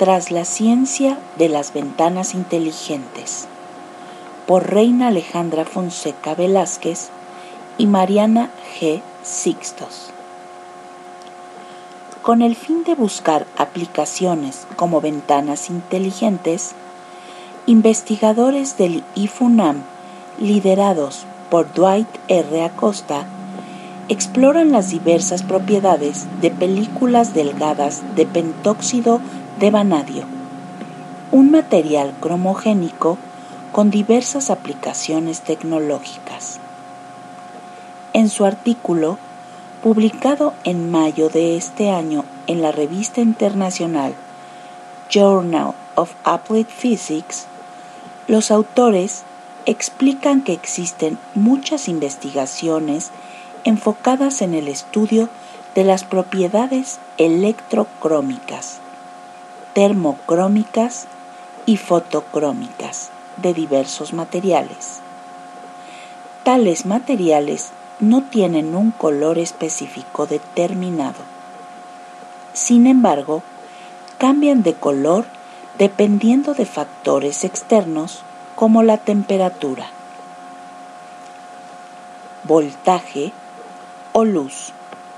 Tras la ciencia de las ventanas inteligentes, por Reina Alejandra Fonseca Velázquez y Mariana G. Sixtos. Con el fin de buscar aplicaciones como ventanas inteligentes, investigadores del IFUNAM, liderados por Dwight R. Acosta, exploran las diversas propiedades de películas delgadas de pentóxido de vanadio, un material cromogénico con diversas aplicaciones tecnológicas. En su artículo, publicado en mayo de este año en la revista internacional Journal of Applied Physics, los autores explican que existen muchas investigaciones enfocadas en el estudio de las propiedades electrocrómicas, termocrómicas y fotocrómicas de diversos materiales. Tales materiales no tienen un color específico determinado. Sin embargo, cambian de color dependiendo de factores externos como la temperatura, voltaje o luz.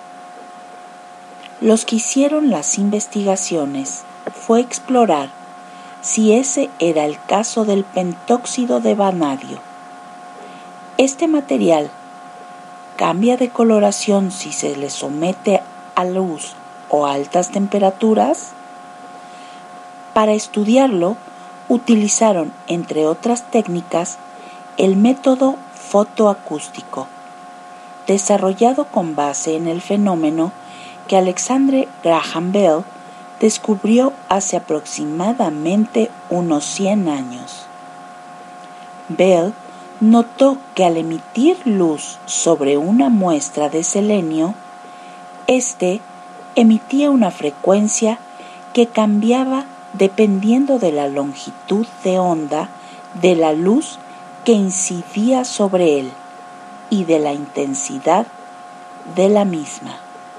Los que hicieron las investigaciones fue explorar si ese era el caso del pentóxido de vanadio. Este material cambia de coloración si se le somete a luz o altas temperaturas. Para estudiarlo, utilizaron, entre otras técnicas, el método fotoacústico, desarrollado con base en el fenómeno que Alexander Graham Bell descubrió hace aproximadamente unos 100 años. Bell notó que al emitir luz sobre una muestra de selenio, éste emitía una frecuencia que cambiaba dependiendo de la longitud de onda de la luz que incidía sobre él y de la intensidad de la misma.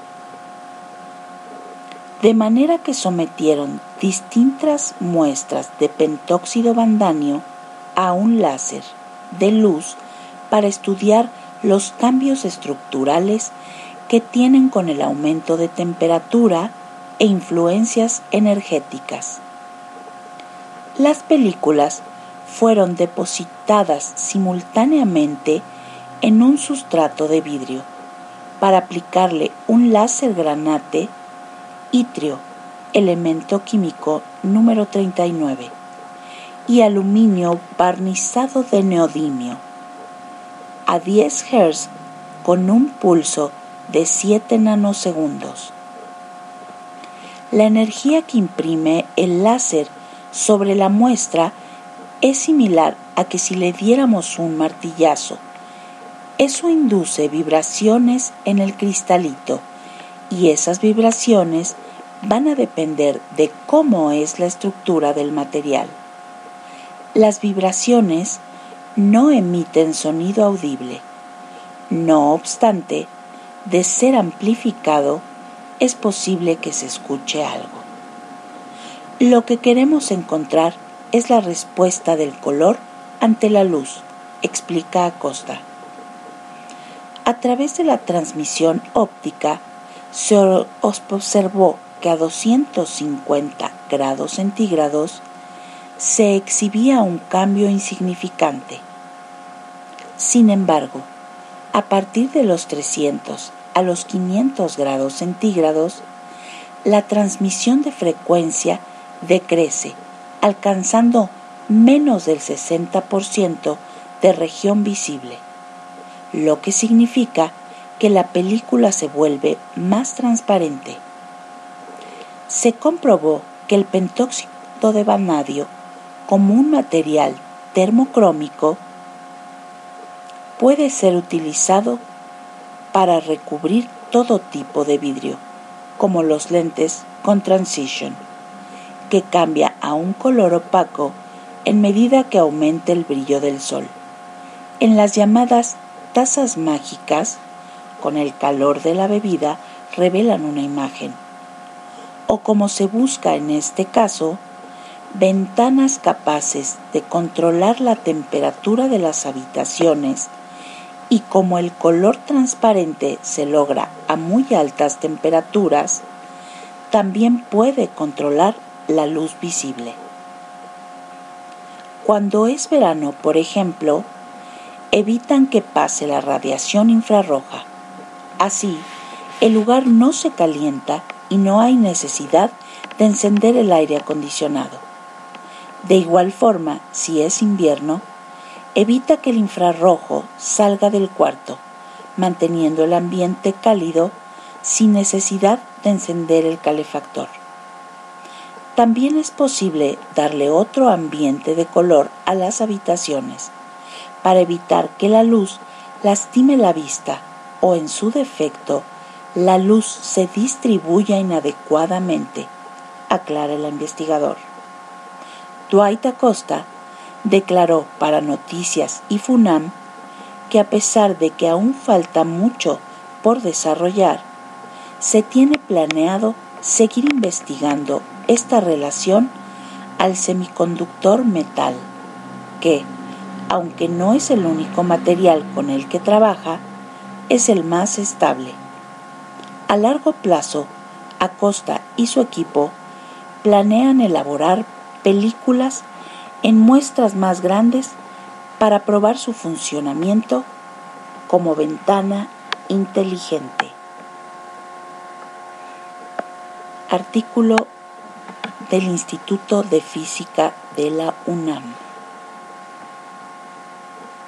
De manera que sometieron distintas muestras de pentóxido vandanio a un láser de luz para estudiar los cambios estructurales que tienen con el aumento de temperatura e influencias energéticas. Las películas fueron depositadas simultáneamente en un sustrato de vidrio para aplicarle un láser granate itrio, elemento químico número 39, y aluminio barnizado de neodimio a 10 Hz con un pulso de 7 nanosegundos. La energía que imprime el láser sobre la muestra es similar a que si le diéramos un martillazo. Eso induce vibraciones en el cristalito y esas vibraciones van a depender de cómo es la estructura del material. Las vibraciones no emiten sonido audible. No obstante, de ser amplificado, es posible que se escuche algo. Lo que queremos encontrar es la respuesta del color ante la luz, explica Acosta. A través de la transmisión óptica, se observó que a 250 grados centígrados se exhibía un cambio insignificante. Sin embargo, a partir de los 300 a los 500 grados centígrados, la transmisión de frecuencia decrece, alcanzando menos del 60% de región visible, lo que significa que la película se vuelve más transparente. Se comprobó que el pentóxido de vanadio, como un material termocrómico, puede ser utilizado para recubrir todo tipo de vidrio, como los lentes con transition, que cambia a un color opaco en medida que aumente el brillo del sol. En las llamadas tazas mágicas, con el calor de la bebida revelan una imagen, o como se busca en este caso, ventanas capaces de controlar la temperatura de las habitaciones, y como el color transparente se logra a muy altas temperaturas, también puede controlar la luz visible. Cuando es verano, por ejemplo, evitan que pase la radiación infrarroja. Así, el lugar no se calienta y no hay necesidad de encender el aire acondicionado. De igual forma, si es invierno, evita que el infrarrojo salga del cuarto, manteniendo el ambiente cálido sin necesidad de encender el calefactor. También es posible darle otro ambiente de color a las habitaciones para evitar que la luz lastime la vista o, en su defecto, la luz se distribuya inadecuadamente, aclara el investigador. Dwight Acosta declaró para Noticias y FUNAM que, a pesar de que aún falta mucho por desarrollar, se tiene planeado seguir investigando esta relación al semiconductor metal, que, aunque no es el único material con el que trabaja, es el más estable. A largo plazo, Acosta y su equipo planean elaborar películas en muestras más grandes para probar su funcionamiento como ventana inteligente. Artículo del Instituto de Física de la UNAM.